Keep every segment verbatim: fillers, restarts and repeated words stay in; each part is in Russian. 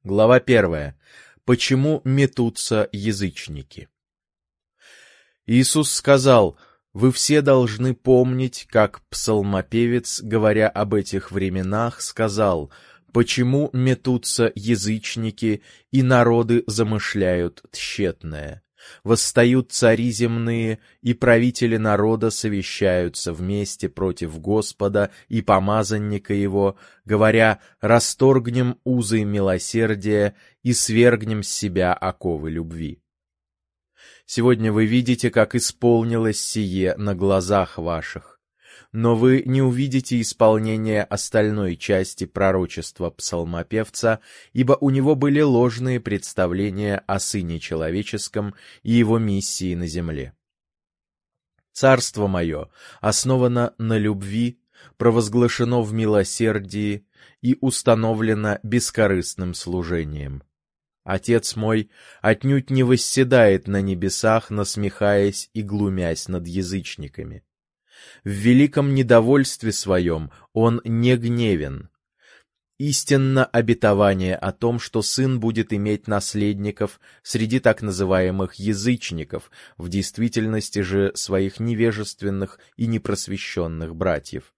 Глава первая. Почему метутся язычники? Иисус сказал: «Вы все должны помнить, как псалмопевец, говоря об этих временах, сказал: почему метутся язычники, и народы замышляют тщетное? Восстают цари земные, и правители народа совещаются вместе против Господа и помазанника его, говоря: расторгнем узы милосердия и свергнем с себя оковы любви». Сегодня вы видите, как исполнилось сие на глазах ваших, но вы не увидите исполнения остальной части пророчества псалмопевца, ибо у него были ложные представления о Сыне Человеческом и его миссии на земле. «Царство мое основано на любви, провозглашено в милосердии и установлено бескорыстным служением. Отец мой отнюдь не восседает на небесах, насмехаясь и глумясь над язычниками. В великом недовольстве своем он не гневен. Истинно обетование о том, что сын будет иметь наследников среди так называемых язычников, в действительности же своих невежественных и непросвещенных братьев.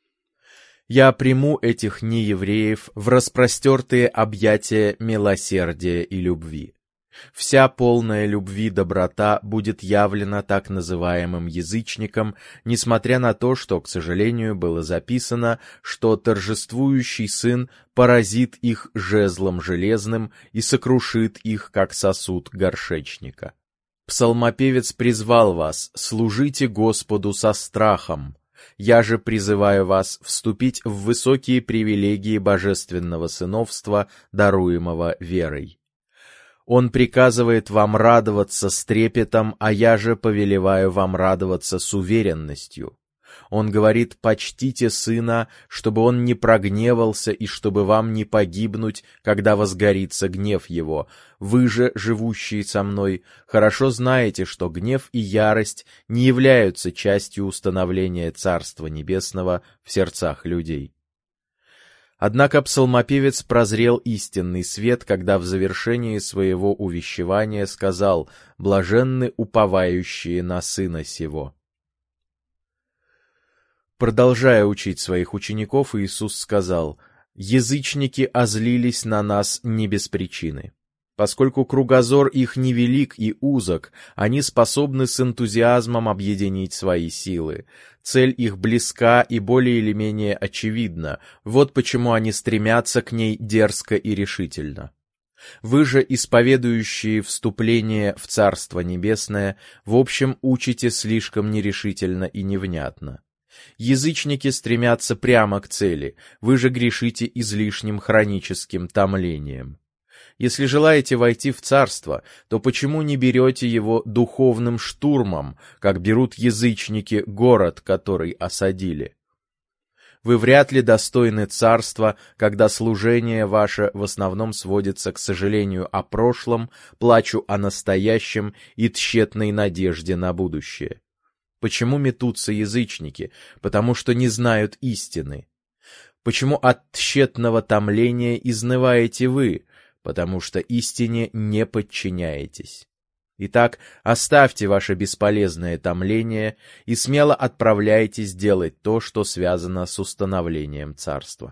Я приму этих неевреев в распростертые объятия милосердия и любви. Вся полная любви доброта будет явлена так называемым язычникам, несмотря на то, что, к сожалению, было записано, что торжествующий сын поразит их жезлом железным и сокрушит их, как сосуд горшечника. Псалмопевец призвал вас: «Служите Господу со страхом». Я же призываю вас вступить в высокие привилегии божественного сыновства, даруемого верой. Он приказывает вам радоваться с трепетом, а я же повелеваю вам радоваться с уверенностью. Он говорит: почтите сына, чтобы он не прогневался и чтобы вам не погибнуть, когда возгорится гнев его. Вы же, живущие со мной, хорошо знаете, что гнев и ярость не являются частью установления Царства Небесного в сердцах людей». Однако псалмопевец прозрел истинный свет, когда в завершении своего увещевания сказал: «Блаженны уповающие на Сына сего». Продолжая учить своих учеников, Иисус сказал: «Язычники озлились на нас не без причины. Поскольку кругозор их невелик и узок, они способны с энтузиазмом объединить свои силы. Цель их близка и более или менее очевидна. Вот почему они стремятся к ней дерзко и решительно. Вы же, исповедующие вступление в Царство Небесное, в общем учите слишком нерешительно и невнятно. Язычники стремятся прямо к цели, вы же грешите излишним хроническим томлением. Если желаете войти в царство, то почему не берете его духовным штурмом, как берут язычники город, который осадили? Вы вряд ли достойны царства, когда служение ваше в основном сводится к сожалению о прошлом, плачу о настоящем и тщетной надежде на будущее. Почему метутся язычники? Потому что не знают истины. Почему от тщетного томления изнываете вы? Потому что истине не подчиняетесь. Итак, оставьте ваше бесполезное томление и смело отправляйтесь делать то, что связано с установлением царства.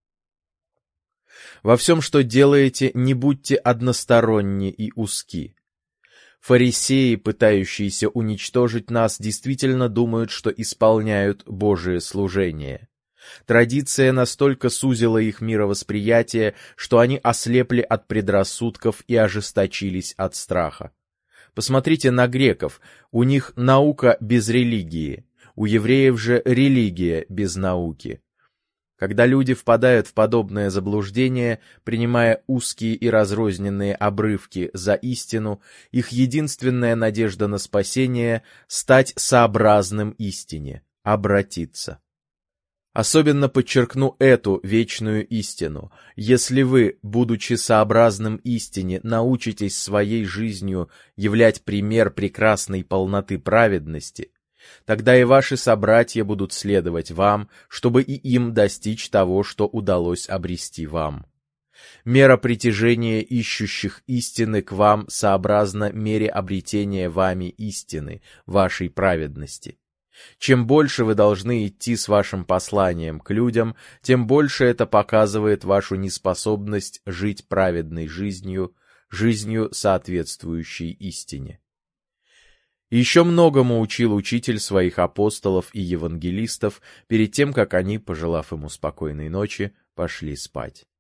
Во всем, что делаете, не будьте односторонни и узки. Фарисеи, пытающиеся уничтожить нас, действительно думают, что исполняют Божие служение. Традиция настолько сузила их мировосприятие, что они ослепли от предрассудков и ожесточились от страха. Посмотрите на греков, у них наука без религии, у евреев же религия без науки. Когда люди впадают в подобное заблуждение, принимая узкие и разрозненные обрывки за истину, их единственная надежда на спасение — стать сообразным истине, обратиться. Особенно подчеркну эту вечную истину. Если вы, будучи сообразным истине, научитесь своей жизнью являть пример прекрасной полноты праведности, тогда и ваши собратья будут следовать вам, чтобы и им достичь того, что удалось обрести вам. Мера притяжения ищущих истины к вам сообразна мере обретения вами истины, вашей праведности. Чем больше вы должны идти с вашим посланием к людям, тем больше это показывает вашу неспособность жить праведной жизнью, жизнью, соответствующей истине. Еще многому учил учитель своих апостолов и евангелистов перед тем, как они, пожелав ему спокойной ночи, пошли спать.